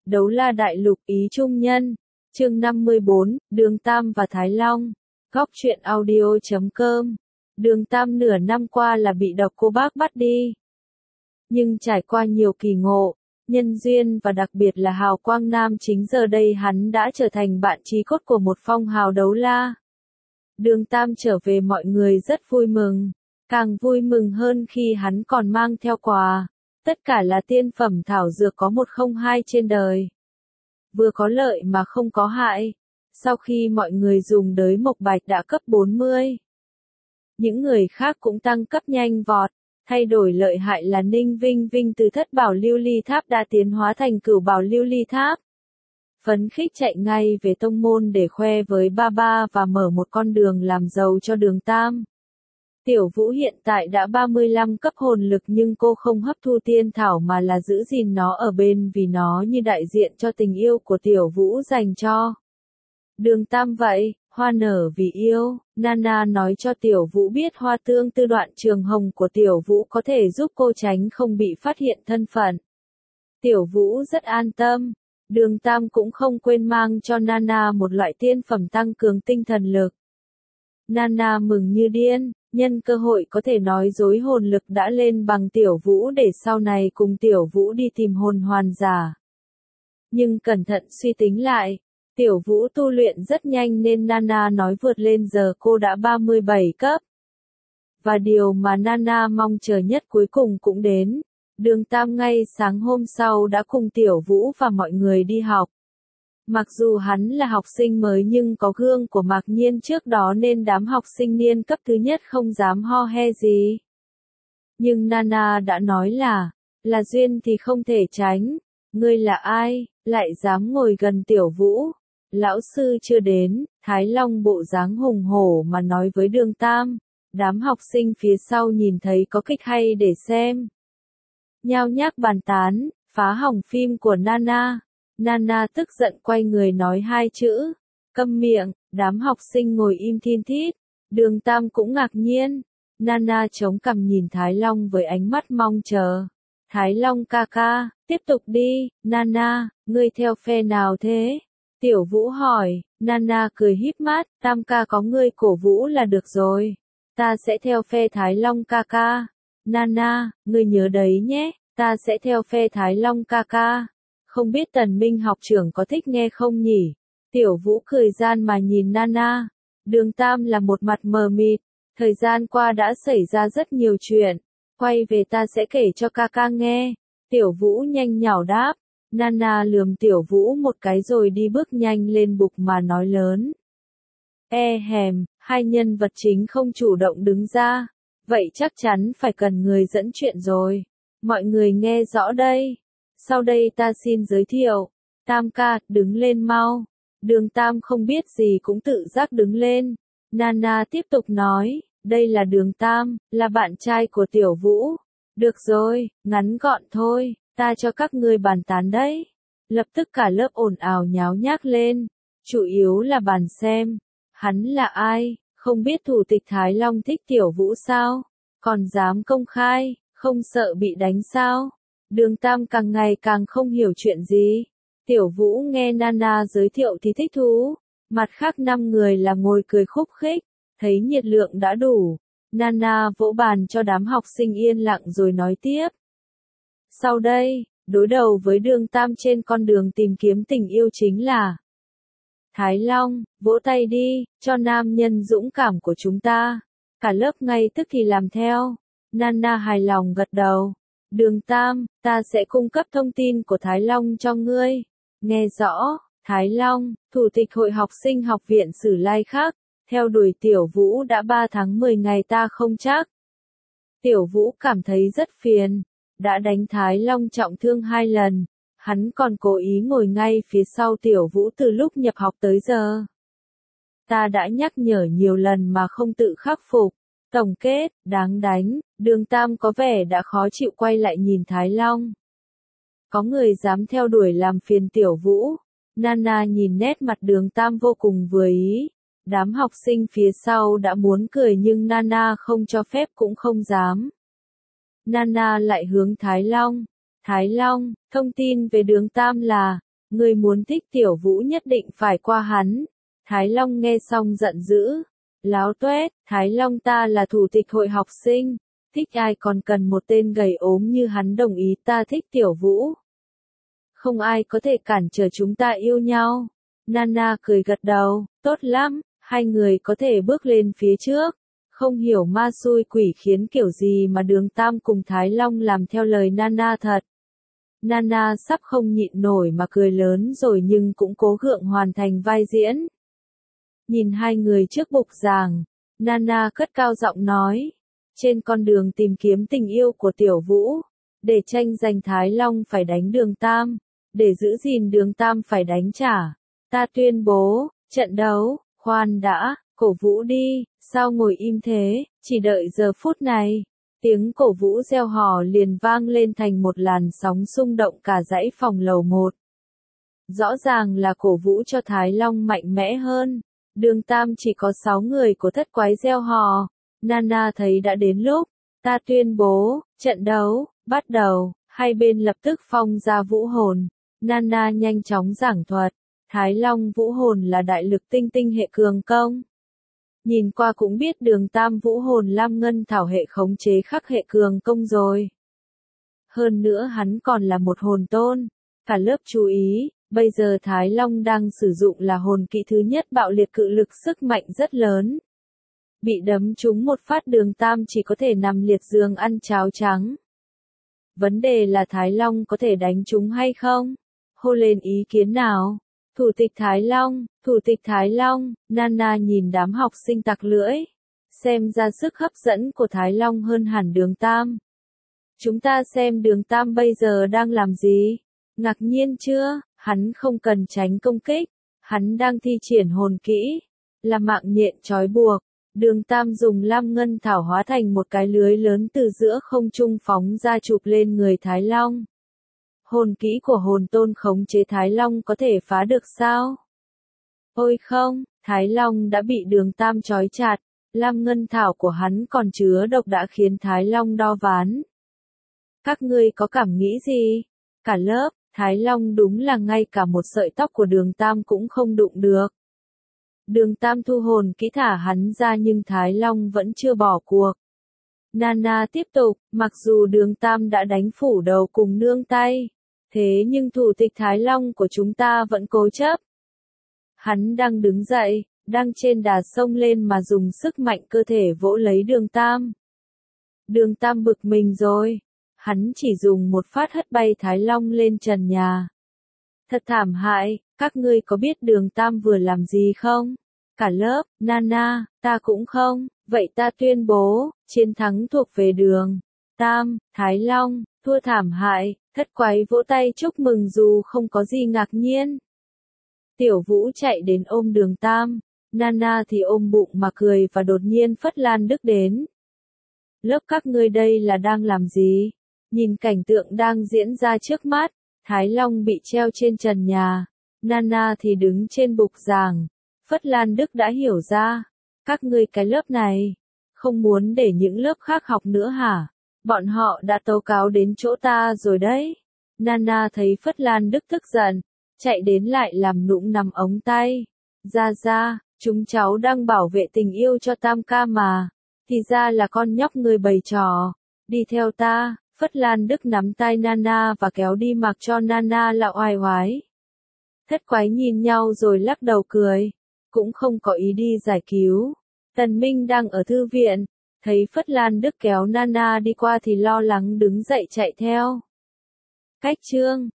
Đấu La Đại Lục ý trung nhân. Chương 54, Đường Tam và Thái Long. Góc truyện audio.com. Đường Tam nửa năm qua là bị độc cô bác bắt đi. Nhưng trải qua nhiều kỳ ngộ, nhân duyên và đặc biệt là hào quang nam chính giờ đây hắn đã trở thành bạn chí cốt của một phong hào đấu la. Đường Tam trở về mọi người rất vui mừng, càng vui mừng hơn khi hắn còn mang theo quà. Tất cả là tiên phẩm thảo dược có 102 trên đời. Vừa có lợi mà không có hại. Sau khi mọi người dùng đới mộc bạch đã cấp 40. Những người khác cũng tăng cấp nhanh vọt. Thay đổi lợi hại là Ninh Vinh Vinh từ thất bảo lưu ly tháp đã tiến hóa thành cửu bảo lưu ly tháp. Phấn khích chạy ngay về tông môn để khoe với ba ba và mở một con đường làm giàu cho Đường Tam. Tiểu Vũ hiện tại đã 35 cấp hồn lực nhưng cô không hấp thu tiên thảo mà là giữ gìn nó ở bên vì nó như đại diện cho tình yêu của Tiểu Vũ dành cho Đường Tam vậy. Hoa nở vì yêu, Nana nói cho Tiểu Vũ biết hoa tương tư đoạn trường hồng của Tiểu Vũ có thể giúp cô tránh không bị phát hiện thân phận. Tiểu Vũ rất an tâm. Đường Tam cũng không quên mang cho Nana một loại tiên phẩm tăng cường tinh thần lực. Nana mừng như điên, nhân cơ hội có thể nói dối hồn lực đã lên bằng Tiểu Vũ để sau này cùng Tiểu Vũ đi tìm hồn hoàn giả. Nhưng cẩn thận suy tính lại, Tiểu Vũ tu luyện rất nhanh nên Nana nói vượt lên giờ cô đã 37 cấp. Và điều mà Nana mong chờ nhất cuối cùng cũng đến. Đường Tam ngay sáng hôm sau đã cùng Tiểu Vũ và mọi người đi học. Mặc dù hắn là học sinh mới nhưng có gương của Mạc Nhiên trước đó nên đám học sinh niên cấp thứ nhất không dám ho he gì. Nhưng Nana đã nói là duyên thì không thể tránh. Ngươi là ai, lại dám ngồi gần Tiểu Vũ? Lão sư chưa đến, Thái Long bộ dáng hùng hổ mà nói với Đường Tam. Đám học sinh phía sau nhìn thấy có kịch hay để xem. Nhao nhác bàn tán, phá hỏng phim của Nana. Nana tức giận quay người nói hai chữ. Câm miệng, đám học sinh ngồi im thin thít. Đường Tam cũng ngạc nhiên. Nana chống cằm nhìn Thái Long với ánh mắt mong chờ. Thái Long ca ca, tiếp tục đi. Nana, ngươi theo phe nào thế? Tiểu Vũ hỏi. Nana cười híp mắt, Tam ca có ngươi cổ vũ là được rồi. Ta sẽ theo phe Thái Long ca ca. Nana, ngươi nhớ đấy nhé, ta sẽ theo phe Thái Long ca ca. Không biết Tần Minh học trưởng có thích nghe không nhỉ? Tiểu Vũ cười gian mà nhìn Nana. Đường Tam là một mặt mờ mịt. Thời gian qua đã xảy ra rất nhiều chuyện. Quay về ta sẽ kể cho ca ca nghe. Tiểu Vũ nhanh nhảu đáp. Nana lườm Tiểu Vũ một cái rồi đi bước nhanh lên bục mà nói lớn. Hai nhân vật chính không chủ động đứng ra. Vậy chắc chắn phải cần người dẫn chuyện rồi. Mọi người nghe rõ đây. Sau đây ta xin giới thiệu. Tam ca, đứng lên mau. Đường Tam không biết gì cũng tự giác đứng lên. Nana tiếp tục nói, đây là Đường Tam, là bạn trai của Tiểu Vũ. Được rồi, ngắn gọn thôi, ta cho các ngươi bàn tán đấy. Lập tức cả lớp ồn ào nháo nhác lên. Chủ yếu là bàn xem. Hắn là ai? Không biết thủ tịch Thái Long thích Tiểu Vũ sao? Còn dám công khai, không sợ bị đánh sao? Đường Tam càng ngày càng không hiểu chuyện gì. Tiểu Vũ nghe Nana giới thiệu thì thích thú. Mặt khác 5 người là ngồi cười khúc khích. Thấy nhiệt lượng đã đủ. Nana vỗ bàn cho đám học sinh yên lặng rồi nói tiếp. Sau đây, đối đầu với Đường Tam trên con đường tìm kiếm tình yêu chính là Thái Long, vỗ tay đi, cho nam nhân dũng cảm của chúng ta. Cả lớp ngay tức thì làm theo. Nana hài lòng gật đầu. Đường Tam, ta sẽ cung cấp thông tin của Thái Long cho ngươi. Nghe rõ, Thái Long, Thủ tịch Hội học sinh học viện Sử Lai Khắc, theo đuổi Tiểu Vũ đã 3 tháng 10 ngày ta không chắc. Tiểu Vũ cảm thấy rất phiền. Đã đánh Thái Long trọng thương 2 lần. Hắn còn cố ý ngồi ngay phía sau Tiểu Vũ từ lúc nhập học tới giờ. Ta đã nhắc nhở nhiều lần mà không tự khắc phục. Tổng kết, đáng đánh. Đường Tam có vẻ đã khó chịu quay lại nhìn Thái Long. Có người dám theo đuổi làm phiền Tiểu Vũ. Nana nhìn nét mặt Đường Tam vô cùng vừa ý. Đám học sinh phía sau đã muốn cười nhưng Nana không cho phép cũng không dám. Nana lại hướng Thái Long. Thái Long, thông tin về Đường Tam là, Ngươi muốn thích Tiểu Vũ nhất định phải qua hắn. Thái Long nghe xong giận dữ. Láo tuét, Thái Long ta là thủ tịch hội học sinh. Thích ai còn cần một tên gầy ốm như hắn đồng ý ta thích Tiểu Vũ. Không ai có thể cản trở chúng ta yêu nhau. Nana cười gật đầu, tốt lắm, hai người có thể bước lên phía trước. Không hiểu ma xui quỷ khiến kiểu gì mà Đường Tam cùng Thái Long làm theo lời Nana thật. Nana sắp không nhịn nổi mà cười lớn rồi nhưng cũng cố gượng hoàn thành vai diễn. Nhìn hai người trước bục giảng, Nana cất cao giọng nói, trên con đường tìm kiếm tình yêu của Tiểu Vũ, để tranh giành Thái Long phải đánh Đường Tam, để giữ gìn Đường Tam phải đánh trả. Ta tuyên bố, trận đấu, khoan đã, cổ vũ đi, sao ngồi im thế, chỉ đợi giờ phút này. Tiếng cổ vũ reo hò liền vang lên thành một làn sóng xung động cả dãy phòng lầu 1. Rõ ràng là cổ vũ cho Thái Long mạnh mẽ hơn. Đường Tam chỉ có 6 người của thất quái reo hò. Nana thấy đã đến lúc. Ta tuyên bố, trận đấu, bắt đầu. Hai bên lập tức phong ra vũ hồn. Nana nhanh chóng giảng thuật. Thái Long vũ hồn là đại lực tinh tinh hệ cường công. Nhìn qua cũng biết Đường Tam vũ hồn lam ngân thảo hệ khống chế khắc hệ cường công rồi. Hơn nữa hắn còn là một hồn tôn. Cả lớp chú ý, bây giờ Thái Long đang sử dụng là hồn kỹ thứ nhất bạo liệt cự lực sức mạnh rất lớn. Bị đấm trúng một phát Đường Tam chỉ có thể nằm liệt giường ăn cháo trắng. Vấn đề là Thái Long có thể đánh trúng hay không? Hô lên ý kiến nào? Thủ tịch Thái Long, Nana nhìn đám học sinh tặc lưỡi. Xem ra sức hấp dẫn của Thái Long hơn hẳn Đường Tam. Chúng ta xem Đường Tam bây giờ đang làm gì? Ngạc nhiên chưa? Hắn không cần tránh công kích. Hắn đang thi triển hồn kỹ. Là mạng nhện trói buộc. Đường Tam dùng lam ngân thảo hóa thành một cái lưới lớn từ giữa không trung phóng ra chụp lên người Thái Long. Hồn kỹ của hồn tôn khống chế Thái Long có thể phá được sao? Ôi không, Thái Long đã bị Đường Tam trói chặt. Lam ngân thảo của hắn còn chứa độc đã khiến Thái Long đo ván. Các ngươi có cảm nghĩ gì? Cả lớp, Thái Long đúng là ngay cả một sợi tóc của Đường Tam cũng không đụng được. Đường Tam thu hồn kỹ thả hắn ra nhưng Thái Long vẫn chưa bỏ cuộc. Nana tiếp tục, mặc dù Đường Tam đã đánh phủ đầu cùng nương tay. Thế nhưng thủ tịch Thái Long của chúng ta vẫn cố chấp. Hắn đang đứng dậy, đang trên đà sông lên mà dùng sức mạnh cơ thể vỗ lấy Đường Tam. Đường Tam bực mình rồi. Hắn chỉ dùng một phát hất bay Thái Long lên trần nhà. Thật thảm hại, các ngươi có biết Đường Tam vừa làm gì không? Cả lớp, Nana, ta cũng không, vậy ta tuyên bố, chiến thắng thuộc về Đường Tam, Thái Long, thua thảm hại, thất quái vỗ tay chúc mừng dù không có gì ngạc nhiên. Tiểu Vũ chạy đến ôm Đường Tam, Nana thì ôm bụng mà cười và đột nhiên Phất Lan Đức đến. Lớp các ngươi đây là đang làm gì? Nhìn cảnh tượng đang diễn ra trước mắt, Thái Long bị treo trên trần nhà, Nana thì đứng trên bục giảng. Phất Lan Đức đã hiểu ra, các ngươi cái lớp này, không muốn để những lớp khác học nữa hả? Bọn họ đã tố cáo đến chỗ ta rồi đấy. Nana thấy Phất Lan Đức tức giận, chạy đến lại làm nũng nằm ống tay. Ra, chúng cháu đang bảo vệ tình yêu cho Tam ca mà. Thì ra là con nhóc người bày trò. Đi theo ta, Phất Lan Đức nắm tay Nana và kéo đi mặc cho Nana là oai oái. Thất quái nhìn nhau rồi lắc đầu cười. Cũng không có ý đi giải cứu. Tần Minh đang ở thư viện, thấy Phất Lan Đức kéo Nana đi qua thì lo lắng đứng dậy chạy theo. Cách chương